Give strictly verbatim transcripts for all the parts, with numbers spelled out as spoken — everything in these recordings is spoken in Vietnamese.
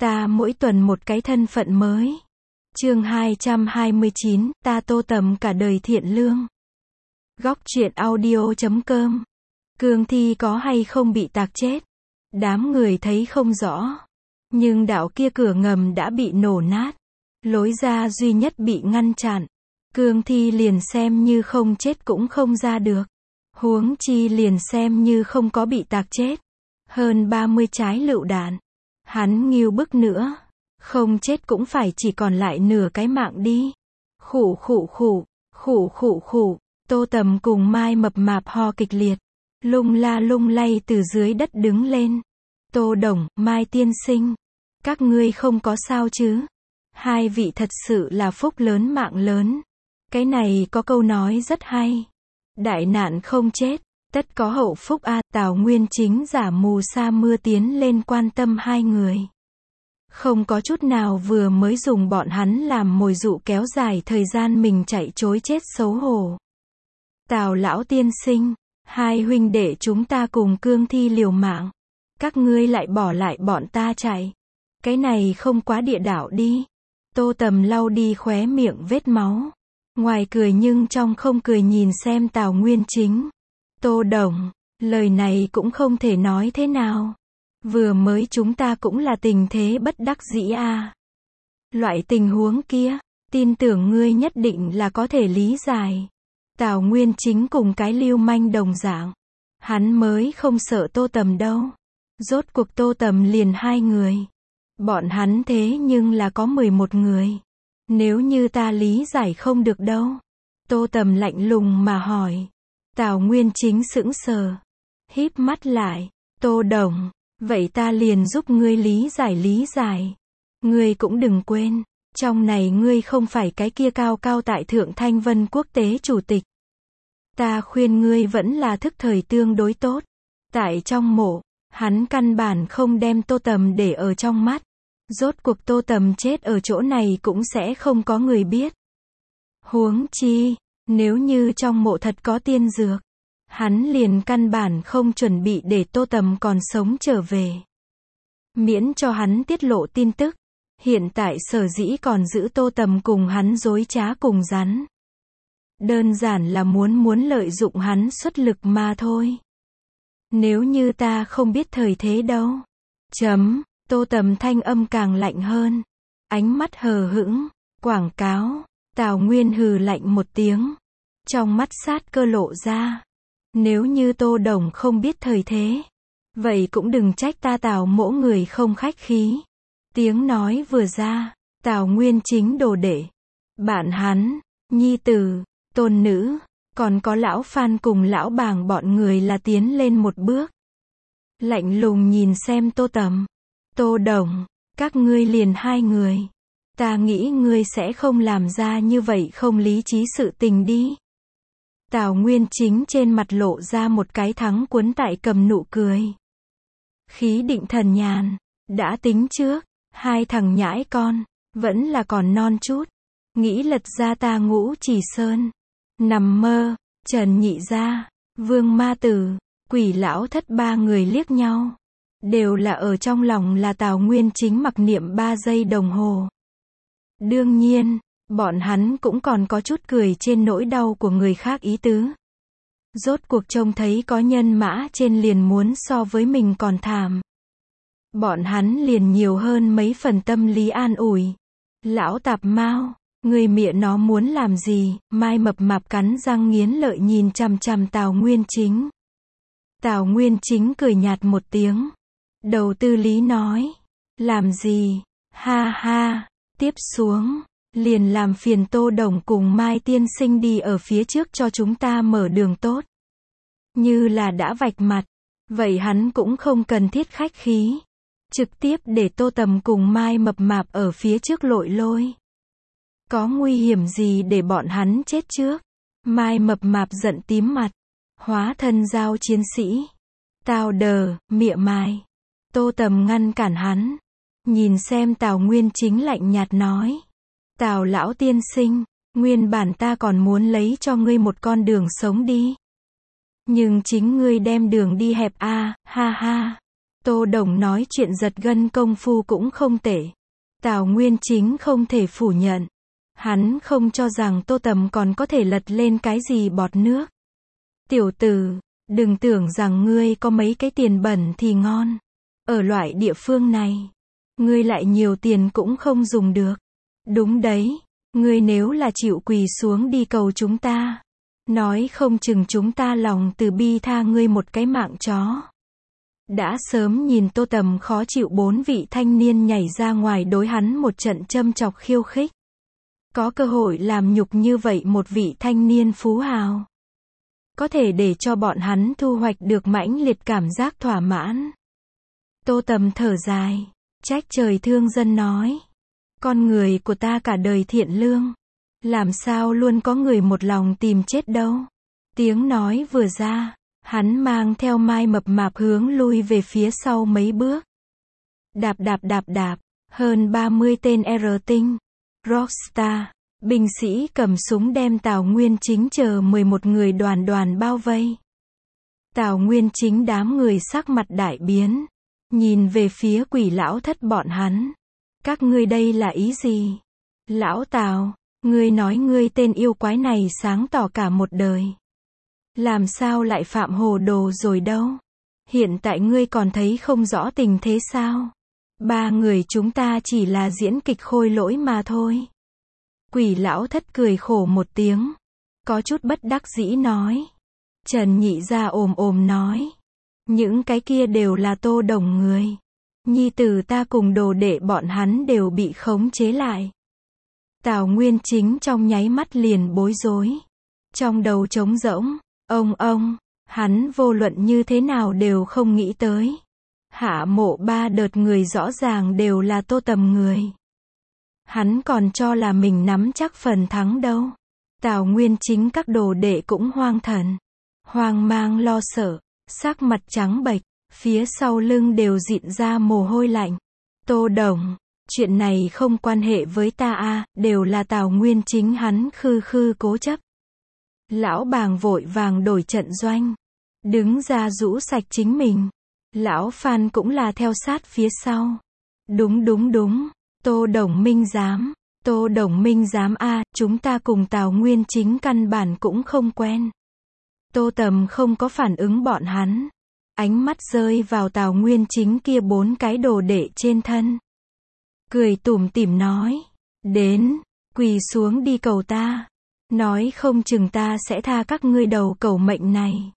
Ta mỗi tuần một cái thân phận mới. Chương hai trăm hai mươi chín, ta Tô Tầm cả đời thiện lương. Góc truyện audio chấm com. Cương thi có hay không bị tạc chết? Đám người thấy không rõ. Nhưng đạo kia cửa ngầm đã bị nổ nát. Lối ra duy nhất bị ngăn chặn. Cương thi liền xem như không chết cũng không ra được. Huống chi liền xem như không có bị tạc chết. Hơn ba mươi trái lựu đạn. Hắn nghiêu bức nữa. Không chết cũng phải chỉ còn lại nửa cái mạng đi. Khủ khủ khủ, khủ khủ khủ. Tô Tầm cùng Mai mập mạp ho kịch liệt. Lung la lung lay từ dưới đất đứng lên. Tô Đồng, Mai tiên sinh. Các ngươi không có sao chứ? Hai vị thật sự là phúc lớn mạng lớn. Cái này có câu nói rất hay. Đại nạn không chết, tất có hậu phúc a. Tào Nguyên Chính giả mù sa mưa tiến lên quan tâm hai người. Không có chút nào vừa mới dùng bọn hắn làm mồi dụ kéo dài thời gian mình chạy trối chết xấu hổ. Tào lão tiên sinh, hai huynh đệ chúng ta cùng cương thi liều mạng. Các ngươi lại bỏ lại bọn ta chạy. Cái này không quá địa đạo đi. Tô Tầm lau đi khóe miệng vết máu. Ngoài cười nhưng trong không cười nhìn xem Tào Nguyên Chính. Tô Đồng, lời này cũng không thể nói thế nào. Vừa mới chúng ta cũng là tình thế bất đắc dĩ a. Loại tình huống kia, tin tưởng ngươi nhất định là có thể lý giải. Tào Nguyên Chính cùng cái lưu manh đồng dạng. Hắn mới không sợ Tô Tầm đâu. Rốt cuộc Tô Tầm liền hai người. Bọn hắn thế nhưng là có mười một người. Nếu như ta lý giải không được đâu. Tô Tầm lạnh lùng mà hỏi. Tào Nguyên Chính sững sờ. Híp mắt lại. Tô Đồng, vậy ta liền giúp ngươi lý giải lý giải. Ngươi cũng đừng quên. Trong này ngươi không phải cái kia cao cao tại Thượng Thanh Vân Quốc tế chủ tịch. Ta khuyên ngươi vẫn là thức thời tương đối tốt. Tại trong mộ, hắn căn bản không đem Tô Tầm để ở trong mắt. Rốt cuộc Tô Tầm chết ở chỗ này cũng sẽ không có người biết. Huống chi, nếu như trong mộ thật có tiên dược, hắn liền căn bản không chuẩn bị để Tô Tầm còn sống trở về. Miễn cho hắn tiết lộ tin tức. Hiện tại sở dĩ còn giữ Tô Tầm cùng hắn dối trá cùng rắn. Đơn giản là muốn muốn lợi dụng hắn xuất lực mà thôi. Nếu như ta không biết thời thế đâu. Chấm, Tô Tầm thanh âm càng lạnh hơn. Ánh mắt hờ hững, quảng cáo. Tào Nguyên hừ lạnh một tiếng. Trong mắt sát cơ lộ ra. Nếu như Tô Đồng không biết thời thế, vậy cũng đừng trách ta Tào mỗ người không khách khí. Tiếng nói vừa ra, Tào Nguyên Chính đồ đệ, bạn hắn, nhi tử, tôn nữ, còn có lão Phan cùng lão Bàng bọn người là tiến lên một bước. Lạnh lùng nhìn xem Tô Tầm. Tô Đồng, các ngươi liền hai người. Ta nghĩ ngươi sẽ không làm ra như vậy không lý trí sự tình đi. Tào Nguyên Chính trên mặt lộ ra một cái thắng cuốn tại cầm nụ cười. Khí định thần nhàn, đã tính trước, hai thằng nhãi con, vẫn là còn non chút. Nghĩ lật ra ta Ngũ Chỉ Sơn. Nằm mơ, Trần Nhị Gia, Vương Ma Tử, Quỷ Lão Thất ba người liếc nhau. Đều là ở trong lòng là Tào Nguyên Chính mặc niệm ba giây đồng hồ. Đương nhiên, bọn hắn cũng còn có chút cười trên nỗi đau của người khác ý tứ. Rốt cuộc trông thấy có nhân mã trên liền muốn so với mình còn thảm. Bọn hắn liền nhiều hơn mấy phần tâm lý an ủi. Lão tạp mao, người mẹ nó muốn làm gì? Mai mập mạp cắn răng nghiến lợi nhìn chằm chằm Tào Nguyên Chính. Tào Nguyên Chính cười nhạt một tiếng. Đầu tư lý nói. Làm gì? Ha ha, tiếp xuống. Liền làm phiền Tô Đồng cùng Mai tiên sinh đi ở phía trước cho chúng ta mở đường tốt. Như là đã vạch mặt. Vậy hắn cũng không cần thiết khách khí. Trực tiếp để Tô Tầm cùng Mai mập mạp ở phía trước lội lôi. Có nguy hiểm gì để bọn hắn chết trước? Mai mập mạp giận tím mặt. Hóa thân giao chiến sĩ. Tào đờ, mịa mai. Tô Tầm ngăn cản hắn. Nhìn xem Tào Nguyên Chính lạnh nhạt nói. Tào lão tiên sinh, nguyên bản ta còn muốn lấy cho ngươi một con đường sống đi. Nhưng chính ngươi đem đường đi hẹp a, ha ha. Tô Đồng nói chuyện giật gân công phu cũng không tệ. Tào Nguyên Chính không thể phủ nhận. Hắn không cho rằng Tô Tầm còn có thể lật lên cái gì bọt nước. Tiểu tử, đừng tưởng rằng ngươi có mấy cái tiền bẩn thì ngon. Ở loại địa phương này, ngươi lại nhiều tiền cũng không dùng được. Đúng đấy, ngươi nếu là chịu quỳ xuống đi cầu chúng ta, nói không chừng chúng ta lòng từ bi tha ngươi một cái mạng chó. Đã sớm nhìn Tô Tầm khó chịu, bốn vị thanh niên nhảy ra ngoài đối hắn một trận châm chọc khiêu khích. Có cơ hội làm nhục như vậy một vị thanh niên phú hào, có thể để cho bọn hắn thu hoạch được mãnh liệt cảm giác thỏa mãn. Tô Tầm thở dài, trách trời thương dân nói. Con người của ta cả đời thiện lương, làm sao luôn có người một lòng tìm chết đâu. Tiếng nói vừa ra, hắn mang theo Mai mập mạp hướng lui về phía sau mấy bước. Đạp đạp đạp đạp, hơn ba mươi tên R tinh, Rockstar, binh sĩ cầm súng đem Tào Nguyên Chính chờ mười một người đoàn đoàn bao vây. Tào Nguyên Chính đám người sắc mặt đại biến, nhìn về phía Quỷ lão thất bọn hắn. Các ngươi đây là ý gì? Lão Tào, ngươi nói ngươi tên yêu quái này sáng tỏ cả một đời, làm sao lại phạm hồ đồ rồi đâu? Hiện tại ngươi còn thấy không rõ tình thế sao? Ba người chúng ta chỉ là diễn kịch khôi lỗi mà thôi. Quỷ lão thất cười khổ một tiếng, có chút bất đắc dĩ nói. Trần Nhị Gia ồm ồm nói, những cái kia đều là Tô Đồng người. Nhi tử ta cùng đồ đệ bọn hắn đều bị khống chế lại. Tào Nguyên Chính trong nháy mắt liền bối rối, trong đầu trống rỗng. Ông ông, hắn vô luận như thế nào đều không nghĩ tới. Hạ mộ ba đợt người rõ ràng đều là Tô Tầm người. Hắn còn cho là mình nắm chắc phần thắng đâu. Tào Nguyên Chính các đồ đệ cũng hoang thần, hoang mang lo sợ, sắc mặt trắng bệch, phía sau lưng đều dịn ra mồ hôi lạnh. Tô Đồng, chuyện này không quan hệ với ta a, đều là Tào Nguyên Chính hắn khư khư cố chấp. Lão Bàng vội vàng đổi trận doanh, đứng ra rũ sạch chính mình. Lão Phan cũng là theo sát phía sau. Đúng đúng đúng, Tô Đồng Minh giám, Tô Đồng Minh giám a, chúng ta cùng Tào Nguyên Chính căn bản cũng không quen. Tô Tầm không có phản ứng bọn hắn, ánh mắt rơi vào Tào Nguyên Chính kia bốn cái đồ đệ trên thân. Cười tủm tỉm nói, đến, quỳ xuống đi cầu ta. Nói không chừng ta sẽ tha các ngươi đầu cầu mệnh này.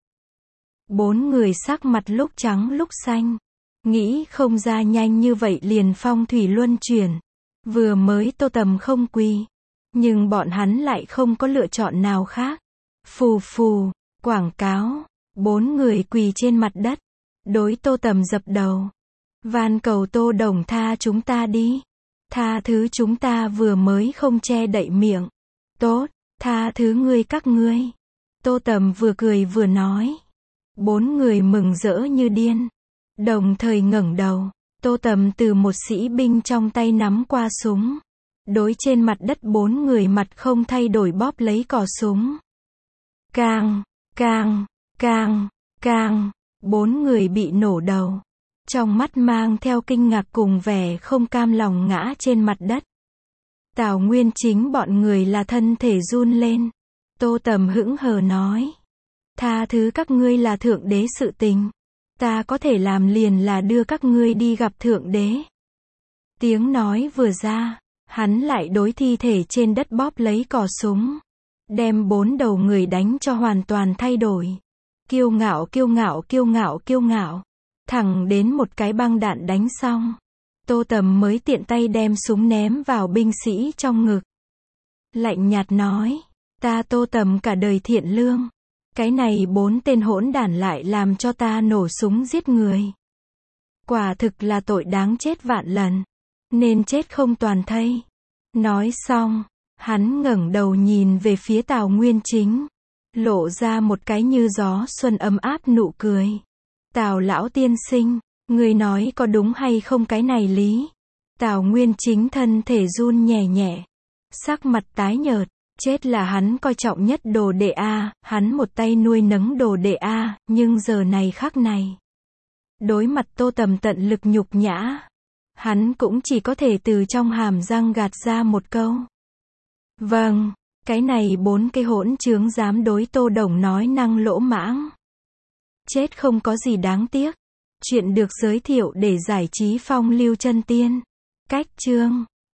Bốn người sắc mặt lúc trắng lúc xanh, nghĩ không ra nhanh như vậy liền phong thủy luân chuyển. Vừa mới Tô Tầm không quỳ, nhưng bọn hắn lại không có lựa chọn nào khác. Phù phù, quảng cáo, bốn người quỳ trên mặt đất, đối Tô Tầm dập đầu. Van cầu Tô Đồng tha chúng ta đi. Tha thứ chúng ta vừa mới không che đậy miệng. Tốt, tha thứ ngươi các ngươi. Tô Tầm vừa cười vừa nói. Bốn người mừng rỡ như điên, đồng thời ngẩng đầu. Tô Tầm từ một sĩ binh trong tay nắm qua súng, đối trên mặt đất bốn người mặt không thay đổi bóp lấy cò súng. Càng, càng, càng, càng, bốn người bị nổ đầu, trong mắt mang theo kinh ngạc cùng vẻ không cam lòng ngã trên mặt đất. Tào Nguyên Chính bọn người là thân thể run lên. Tô Tầm hững hờ nói, tha thứ các ngươi là thượng đế sự tình, ta có thể làm liền là đưa các ngươi đi gặp thượng đế. Tiếng nói vừa ra, hắn lại đối thi thể trên đất bóp lấy cò súng, đem bốn đầu người đánh cho hoàn toàn thay đổi. Kiêu ngạo kiêu ngạo kiêu ngạo kiêu ngạo, thẳng đến một cái băng đạn đánh xong, Tô Tầm mới tiện tay đem súng ném vào binh sĩ trong ngực. Lạnh nhạt nói, ta Tô Tầm cả đời thiện lương, cái này bốn tên hỗn đản lại làm cho ta nổ súng giết người. Quả thực là tội đáng chết vạn lần, nên chết không toàn thây. Nói xong, hắn ngẩng đầu nhìn về phía Tào Nguyên Chính, lộ ra một cái như gió xuân ấm áp nụ cười. Tào lão tiên sinh, người nói có đúng hay không cái này lý? Tào Nguyên Chính thân thể run nhẹ nhẹ, sắc mặt tái nhợt. Chết là hắn coi trọng nhất đồ đệ A, hắn một tay nuôi nấng đồ đệ A, nhưng giờ này khắc này, Đối mặt Tô Tầm tận lực nhục nhã, hắn cũng chỉ có thể từ trong hàm răng gạt ra một câu. Vâng, cái này bốn cái hỗn trướng dám đối Tô Đồng nói năng lỗ mãng. Chết không có gì đáng tiếc. Chuyện được giới thiệu để giải trí phong lưu chân tiên. Cách chương